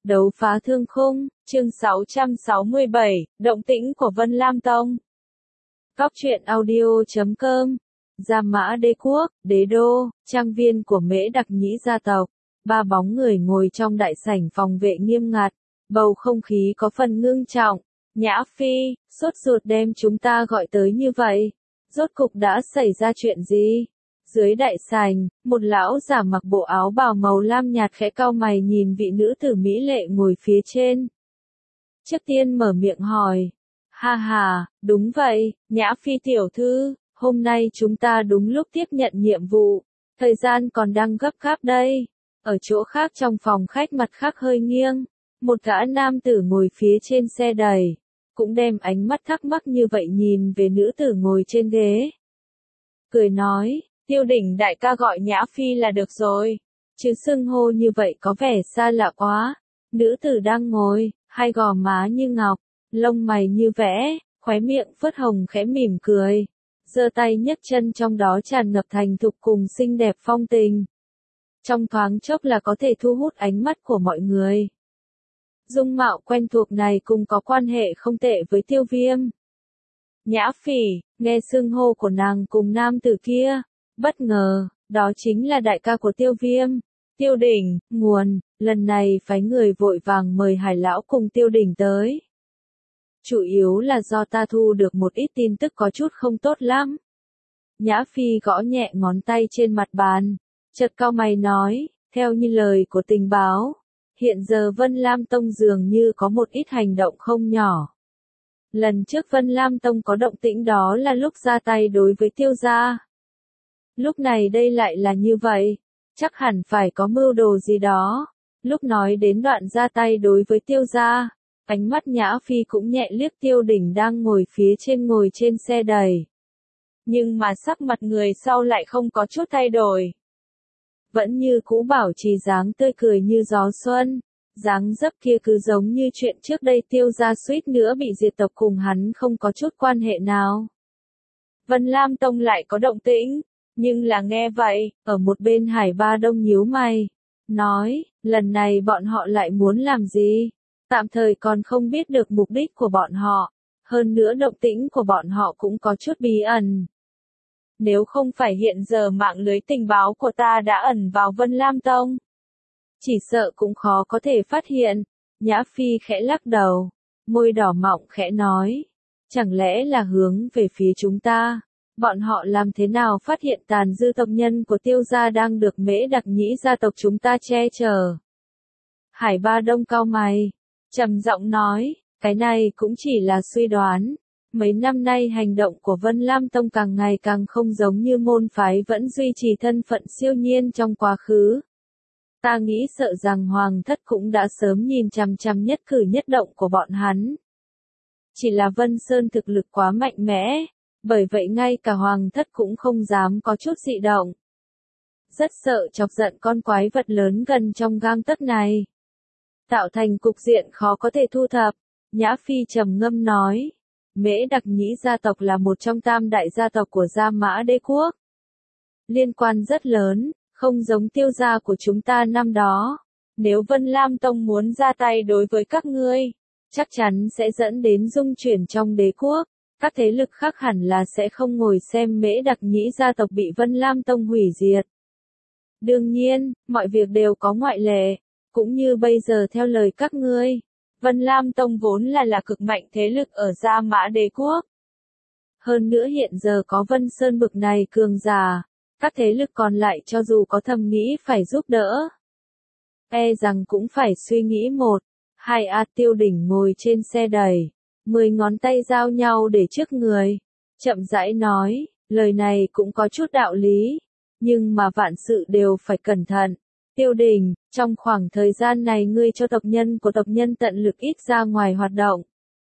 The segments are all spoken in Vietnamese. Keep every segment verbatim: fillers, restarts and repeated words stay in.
Đấu phá thương khung, chương sáu trăm sáu mươi bảy, động tĩnh của Vân Lam Tông. Cóc truyện audio chấm com. Gia Mã Đế Quốc, Đế Đô, trang viên của Mễ Đặc Nhĩ gia tộc. Ba bóng người ngồi trong đại sảnh phòng vệ nghiêm ngặt. Bầu không khí có phần ngưng trọng. Nhã Phi, sốt ruột đem chúng ta gọi tới như vậy. Rốt cục đã xảy ra chuyện gì? Dưới đại sảnh, một lão giả mặc bộ áo bào màu lam nhạt khẽ cau mày nhìn vị nữ tử mỹ lệ ngồi phía trên. Trước tiên mở miệng hỏi. Ha ha, đúng vậy, Nhã Phi tiểu thư, hôm nay chúng ta đúng lúc tiếp nhận nhiệm vụ. Thời gian còn đang gấp gáp đây. Ở chỗ khác trong phòng khách mặt khác hơi nghiêng. Một gã nam tử ngồi phía trên xe đẩy. Cũng đem ánh mắt thắc mắc như vậy nhìn về nữ tử ngồi trên ghế. Cười nói. Tiêu Đỉnh đại ca gọi Nhã Phi là được rồi. Chứ xưng hô như vậy có vẻ xa lạ quá. Nữ tử đang ngồi, hai gò má như ngọc, lông mày như vẽ, khóe miệng phớt hồng khẽ mỉm cười. Giơ tay nhấc chân trong đó tràn ngập thành thục cùng xinh đẹp phong tình. Trong thoáng chốc là có thể thu hút ánh mắt của mọi người. Dung mạo quen thuộc này cùng có quan hệ không tệ với Tiêu Viêm. Nhã Phỉ, nghe xưng hô của nàng cùng nam tử kia. Bất ngờ, đó chính là đại ca của Tiêu Viêm, Tiêu Đỉnh, nguồn, lần này phái người vội vàng mời Hải lão cùng Tiêu Đỉnh tới. Chủ yếu là do ta thu được một ít tin tức có chút không tốt lắm. Nhã Phi gõ nhẹ ngón tay trên mặt bàn, chợt cau mày nói, theo như lời của tình báo, hiện giờ Vân Lam Tông dường như có một ít hành động không nhỏ. Lần trước Vân Lam Tông có động tĩnh đó là lúc ra tay đối với Tiêu gia. Lúc này đây lại là như vậy, chắc hẳn phải có mưu đồ gì đó. Lúc nói đến đoạn ra tay đối với Tiêu gia, ánh mắt Nhã Phi cũng nhẹ liếc Tiêu Đỉnh đang ngồi phía trên ngồi trên xe đẩy. Nhưng mà sắc mặt người sau lại không có chút thay đổi. Vẫn như cũ bảo trì dáng tươi cười như gió xuân, dáng dấp kia cứ giống như chuyện trước đây Tiêu gia suýt nữa bị diệt tộc cùng hắn không có chút quan hệ nào. Vân Lam Tông lại có động tĩnh. Nhưng là nghe vậy, ở một bên Hải Ba Đông nhíu mày, nói, lần này bọn họ lại muốn làm gì? Tạm thời còn không biết được mục đích của bọn họ, hơn nữa động tĩnh của bọn họ cũng có chút bí ẩn. Nếu không phải hiện giờ mạng lưới tình báo của ta đã ẩn vào Vân Lam Tông, chỉ sợ cũng khó có thể phát hiện. Nhã Phi khẽ lắc đầu, môi đỏ mọng khẽ nói, chẳng lẽ là hướng về phía chúng ta? Bọn họ làm thế nào phát hiện tàn dư tộc nhân của Tiêu gia đang được Mễ Đặc Nhĩ gia tộc chúng ta che chở? Hải Ba Đông cau mày, trầm giọng nói, cái này cũng chỉ là suy đoán. Mấy năm nay hành động của Vân Lam Tông càng ngày càng không giống như môn phái vẫn duy trì thân phận siêu nhiên trong quá khứ. Ta nghĩ sợ rằng Hoàng thất cũng đã sớm nhìn chằm chằm nhất cử nhất động của bọn hắn. Chỉ là Vân Sơn thực lực quá mạnh mẽ. Bởi vậy ngay cả Hoàng thất cũng không dám có chút dị động. Rất sợ chọc giận con quái vật lớn gần trong gang tấc này. Tạo thành cục diện khó có thể thu thập. Nhã Phi trầm ngâm nói. Mễ Đặc Nhĩ gia tộc là một trong tam đại gia tộc của Gia Mã Đế Quốc. Liên quan rất lớn, không giống Tiêu gia của chúng ta năm đó. Nếu Vân Lam Tông muốn ra tay đối với các ngươi, chắc chắn sẽ dẫn đến dung chuyển trong đế quốc. Các thế lực khác hẳn là sẽ không ngồi xem Mễ Đặc Nhĩ gia tộc bị Vân Lam Tông hủy diệt. Đương nhiên, mọi việc đều có ngoại lệ, cũng như bây giờ theo lời các ngươi, Vân Lam Tông vốn là là cực mạnh thế lực ở Gia Mã Đế Quốc. Hơn nữa hiện giờ có Vân Sơn bực này cường giả, các thế lực còn lại cho dù có thầm nghĩ phải giúp đỡ, e rằng cũng phải suy nghĩ một, hai. A Tiêu Đỉnh ngồi trên xe đẩy. Mười ngón tay giao nhau để trước người. Chậm rãi nói, lời này cũng có chút đạo lý. Nhưng mà vạn sự đều phải cẩn thận. Tiêu Đỉnh, trong khoảng thời gian này ngươi cho tộc nhân của tộc nhân tận lực ít ra ngoài hoạt động.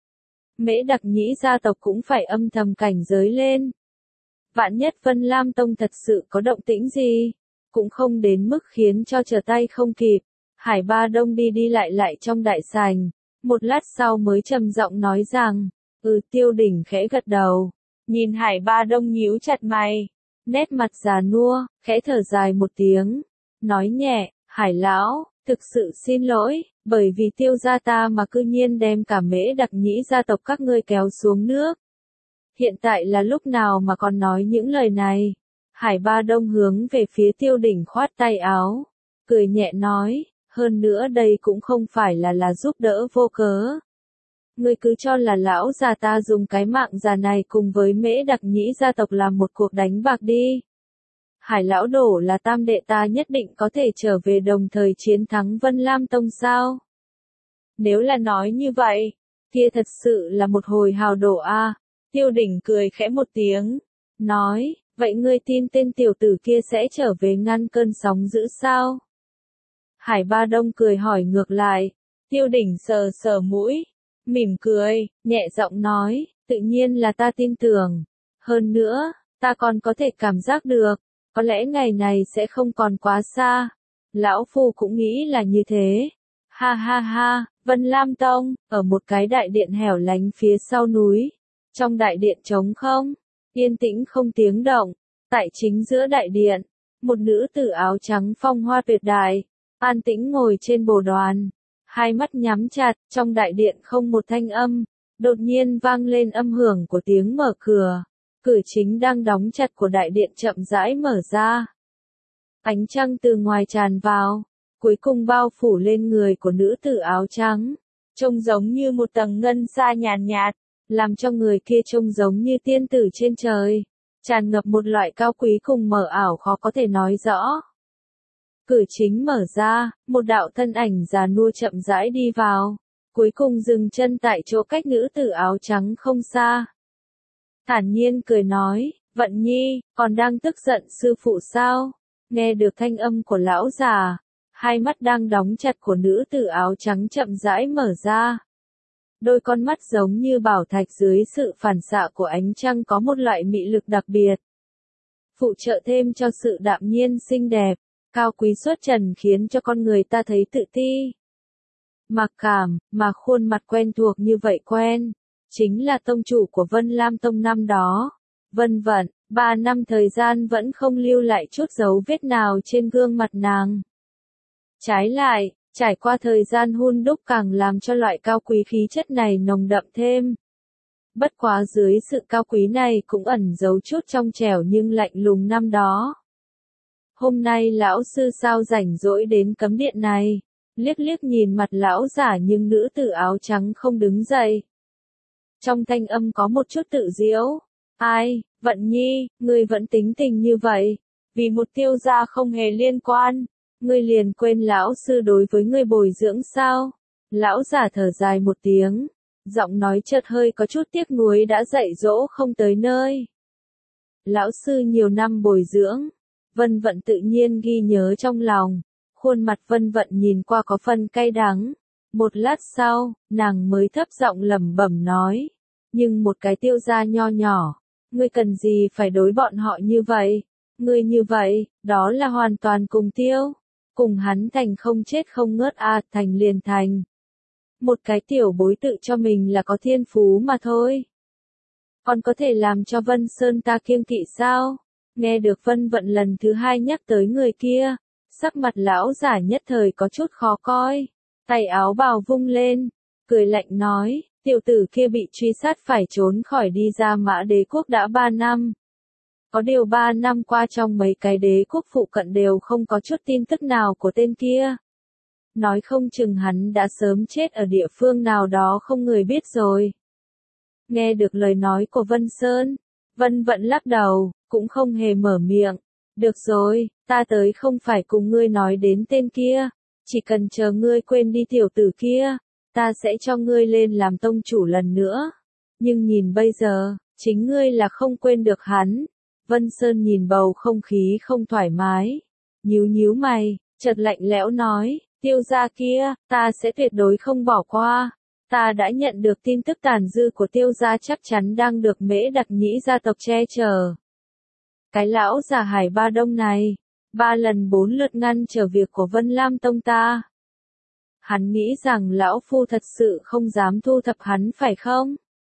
Mễ Đặc Nhĩ gia tộc cũng phải âm thầm cảnh giới lên. Vạn nhất Vân Lam Tông thật sự có động tĩnh gì, cũng không đến mức khiến cho trở tay không kịp. Hải Ba Đông đi đi lại lại trong đại sảnh. Một lát sau mới trầm giọng nói rằng, ừ Tiêu Đỉnh khẽ gật đầu, nhìn Hải Ba Đông nhíu chặt mày, nét mặt già nua, khẽ thở dài một tiếng, nói nhẹ, Hải lão, Thực sự xin lỗi, bởi vì Tiêu gia ta mà cư nhiên đem cả Mễ Đặc Nhĩ gia tộc các ngươi kéo xuống nước. Hiện tại là lúc nào mà còn nói những lời này? Hải Ba Đông hướng về phía Tiêu Đỉnh khoát tay áo, cười nhẹ nói, hơn nữa đây cũng không phải là là giúp đỡ vô cớ. Ngươi cứ cho là lão già ta dùng cái mạng già này cùng với Mễ Đặc Nhĩ gia tộc làm một cuộc đánh bạc đi. Hải lão đổ là tam đệ ta nhất định có thể trở về đồng thời chiến thắng Vân Lam Tông sao? Nếu là nói như vậy, kia thật sự là một hồi hào đổ a. Tiêu Đỉnh cười khẽ một tiếng, nói, vậy ngươi tin tên tiểu tử kia sẽ trở về ngăn cơn sóng dữ sao? Hải Ba Đông cười hỏi ngược lại, Tiêu Đỉnh sờ sờ mũi, mỉm cười, nhẹ giọng nói, tự nhiên là ta tin tưởng. Hơn nữa, ta còn có thể cảm giác được, có lẽ ngày này sẽ không còn quá xa. Lão Phu cũng nghĩ là như thế. Ha ha ha, Vân Lam Tông, ở một cái đại điện hẻo lánh phía sau núi. Trong đại điện trống không, yên tĩnh không tiếng động. Tại chính giữa đại điện, một nữ tử áo trắng phong hoa tuyệt đại, an tĩnh ngồi trên bồ đoàn. Hai mắt nhắm chặt, trong đại điện không một thanh âm. Đột nhiên vang lên âm hưởng của tiếng mở cửa. Cửa chính đang đóng chặt của đại điện chậm rãi mở ra. Ánh trăng từ ngoài tràn vào, cuối cùng bao phủ lên người của nữ tử áo trắng, trông giống như một tầng ngân sa nhàn nhạt, làm cho người kia trông giống như tiên tử trên trời, tràn ngập một loại cao quý cùng mờ ảo khó có thể nói rõ. Cửa chính mở ra, một đạo thân ảnh già nua chậm rãi đi vào, cuối cùng dừng chân tại chỗ cách nữ tử áo trắng không xa. Thản nhiên cười nói, Vận Nhi, còn đang tức giận sư phụ sao? Nghe được thanh âm của lão già, hai mắt đang đóng chặt của nữ tử áo trắng chậm rãi mở ra. Đôi con mắt giống như bảo thạch dưới sự phản xạ của ánh trăng có một loại mị lực đặc biệt. Phụ trợ thêm cho sự đạm nhiên xinh đẹp, cao quý xuất trần khiến cho con người ta thấy tự ti. Mặc Cảm, mà khuôn mặt quen thuộc như vậy quen. Chính là tông chủ của Vân Lam Tông năm đó. Vân Vận, ba năm thời gian vẫn không lưu lại chút dấu vết nào trên gương mặt nàng. Trái lại, trải qua thời gian hun đúc càng làm cho loại cao quý khí chất này nồng đậm thêm. Bất quá dưới sự cao quý này cũng ẩn giấu chút trong trẻo nhưng lạnh lùng năm đó. Hôm nay lão sư sao rảnh rỗi đến cấm điện này, liếc liếc nhìn mặt lão giả nhưng nữ tử áo trắng không đứng dậy. Trong thanh âm có một chút tự giễu. Ai, Vận Nhi, ngươi vẫn tính tình như vậy. Vì một Tiêu gia không hề liên quan. Ngươi liền quên lão sư đối với ngươi bồi dưỡng sao? Lão giả thở dài một tiếng. Giọng nói chợt hơi có chút tiếc nuối đã dạy dỗ không tới nơi. Lão sư nhiều năm bồi dưỡng. Vân Vận tự nhiên ghi nhớ trong lòng. Khuôn mặt Vân Vận nhìn qua có phần cay đắng. Một lát sau, nàng mới thấp giọng lẩm bẩm nói. Nhưng một cái Tiêu gia nho nhỏ, ngươi cần gì phải đối bọn họ như vậy? Ngươi như vậy, đó là hoàn toàn cùng Tiêu. Cùng hắn thành không chết không ngớt à, thành liền thành. Một cái tiểu bối tự cho mình là có thiên phú mà thôi. Còn có thể làm cho Vân Sơn ta kiêng kỵ sao? Nghe được Vân Vận lần thứ hai nhắc tới người kia, sắc mặt lão giả nhất thời có chút khó coi. Tay áo bào vung lên, cười lạnh nói, tiểu tử kia bị truy sát phải trốn khỏi đi ra Mã Đế quốc đã ba năm. Có điều ba năm qua trong mấy cái đế quốc phụ cận đều không có chút tin tức nào của tên kia. Nói không chừng hắn đã sớm chết ở địa phương nào đó không người biết rồi. Nghe được lời nói của Vân Sơn, Vân Vận lắc đầu, cũng không hề mở miệng. Được rồi, ta tới không phải cùng ngươi nói đến tên kia. Chỉ cần chờ ngươi quên đi tiểu tử kia, ta sẽ cho ngươi lên làm tông chủ lần nữa. Nhưng nhìn bây giờ, chính ngươi là không quên được hắn. Vân Sơn nhìn bầu không khí không thoải mái. Nhíu nhíu mày, chợt lạnh lẽo nói, Tiêu gia kia, ta sẽ tuyệt đối không bỏ qua. Ta đã nhận được tin tức tàn dư của Tiêu gia chắc chắn đang được Mễ Đặc Nhĩ gia tộc che chở. Cái lão già Hải Ba Đông này, ba lần bốn lượt ngăn trở việc của Vân Lam Tông ta. Hắn nghĩ rằng lão phu thật sự không dám thu thập hắn phải không?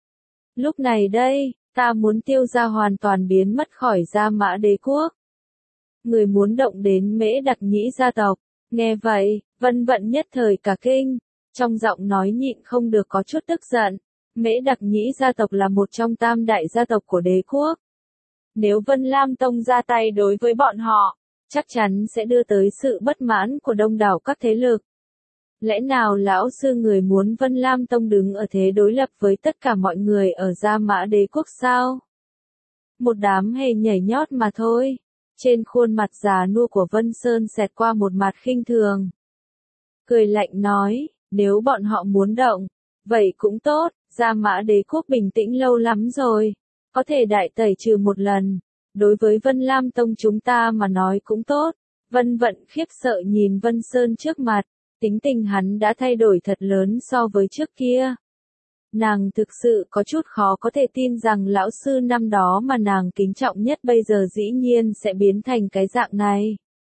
Lúc này đây, ta muốn Tiêu gia hoàn toàn biến mất khỏi Gia Mã Đế quốc. Người muốn động đến Mễ Đặc Nhĩ gia tộc, Nghe vậy, Vân Vận nhất thời cả kinh, trong giọng nói nhịn không được có chút tức giận. Mễ Đặc Nhĩ gia tộc là một trong tam đại gia tộc của đế quốc. Nếu Vân Lam Tông ra tay đối với bọn họ, chắc chắn sẽ đưa tới sự bất mãn của đông đảo các thế lực. Lẽ nào lão sư người muốn Vân Lam Tông đứng ở thế đối lập với tất cả mọi người ở Gia Mã Đế quốc sao? Một đám hề nhảy nhót mà thôi. Trên khuôn mặt già nua của Vân Sơn xẹt qua một mặt khinh thường. Cười lạnh nói, nếu bọn họ muốn động, vậy cũng tốt, Gia Mã Đế quốc bình tĩnh lâu lắm rồi, có thể đại tẩy trừ một lần. Đối với Vân Lam Tông chúng ta mà nói cũng tốt. Vân Vận khiếp sợ nhìn Vân Sơn trước mặt, tính tình hắn đã thay đổi thật lớn so với trước kia. Nàng thực sự có chút khó có thể tin rằng lão sư năm đó mà nàng kính trọng nhất bây giờ dĩ nhiên sẽ biến thành cái dạng này.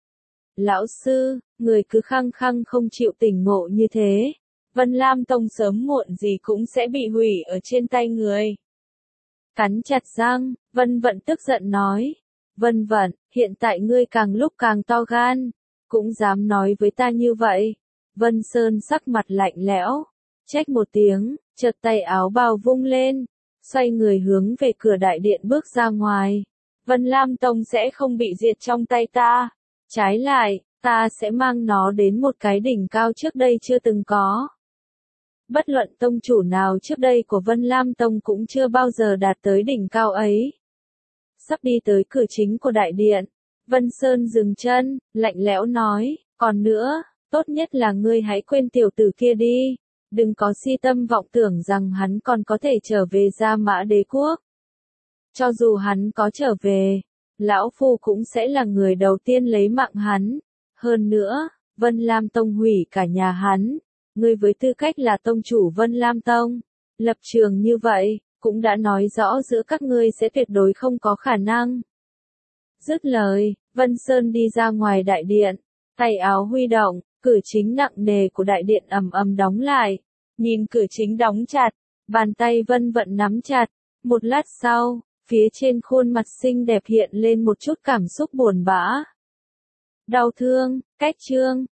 Lão sư, người cứ khăng khăng không chịu tỉnh ngộ như thế, Vân Lam Tông sớm muộn gì cũng sẽ bị hủy ở trên tay người. Cắn chặt răng, Vân Vận tức giận nói, Vân Vận, hiện tại ngươi càng lúc càng to gan, cũng dám nói với ta như vậy. Vân Sơn sắc mặt lạnh lẽo, trách một tiếng, chợt tay áo bào vung lên, xoay người hướng về cửa đại điện bước ra ngoài. Vân Lam Tông sẽ không bị diệt trong tay ta, trái lại, ta sẽ mang nó đến một cái đỉnh cao trước đây chưa từng có. Bất luận tông chủ nào trước đây của Vân Lam Tông cũng chưa bao giờ đạt tới đỉnh cao ấy. Sắp đi tới cửa chính của đại điện, Vân Sơn dừng chân, lạnh lẽo nói, còn nữa, tốt nhất là ngươi hãy quên tiểu tử kia đi, đừng có si tâm vọng tưởng rằng hắn còn có thể trở về Gia Mã Đế quốc. Cho dù hắn có trở về, lão phu cũng sẽ là người đầu tiên lấy mạng hắn. Hơn nữa, Vân Lam Tông hủy cả nhà hắn. Ngươi với tư cách là tông chủ Vân Lam Tông, lập trường như vậy, cũng đã nói rõ giữa các ngươi sẽ tuyệt đối không có khả năng. Dứt lời, Vân Sơn đi ra ngoài đại điện, tay áo huy động, cửa chính nặng nề của đại điện ầm ầm đóng lại. Nhìn cửa chính đóng chặt, bàn tay Vân Vận nắm chặt, một lát sau, phía trên khuôn mặt xinh đẹp hiện lên một chút cảm xúc buồn bã. Đau thương, cách chương.